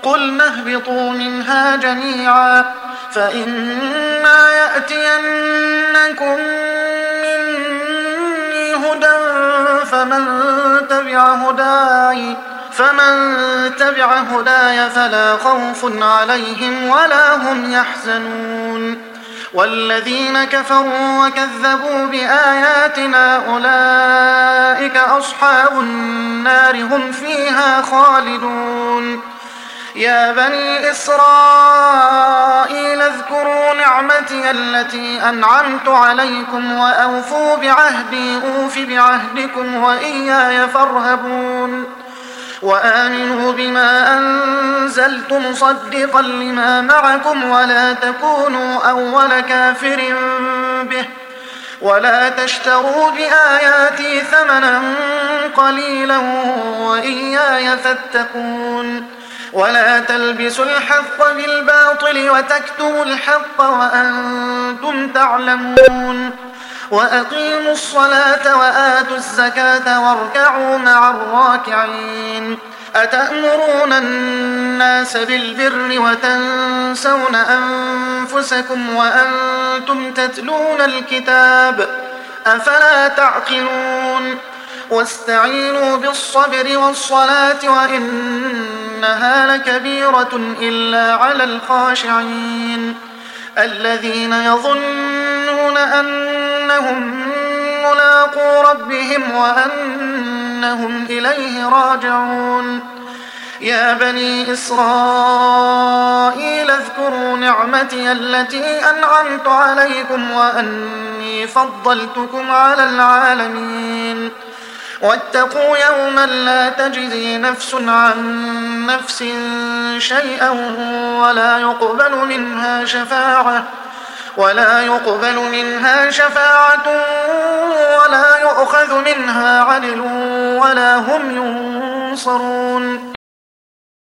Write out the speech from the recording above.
قلنا اهبطوا منها جميعا فإما يأتينكم مني هدى فمن تبع هداي فلا خوف عليهم ولا هم يحزنون والذين كفروا وكذبوا بآياتنا أولئك أصحاب النار هم فيها خالدون يا بني إسرائيل اذكروا نعمتي التي أنعمت عليكم وأوفوا بعهدي أوف بعهدكم وإياي فارهبون وآمنوا بما أنزلت مصدقا لما معكم ولا تكونوا أول كافر به ولا تشتروا بآياتي ثمنا قليلا وإياي فاتقون ولا تلبسوا الحق بالباطل وتكتموا الحق وأنتم تعلمون وأقيموا الصلاة وآتوا الزكاة واركعوا مع الراكعين أتأمرون الناس بالبر وتنسون أنفسكم وأنتم تتلون الكتاب أفلا تعقلون واستعينوا بالصبر والصلاة وإنها لكبيرة إلا على الخاشعين الذين يظنون أنهم ملاقو ربهم وأنهم إليه راجعون يا بني إسرائيل اذكروا نعمتي التي أنعمت عليكم وأني فضلتكم على العالمين واتقوا يوما لا تجزي نفس عن نفس شيئا ولا يقبل منها شفاعة ولا يؤخذ منها عدل ولا هم ينصرون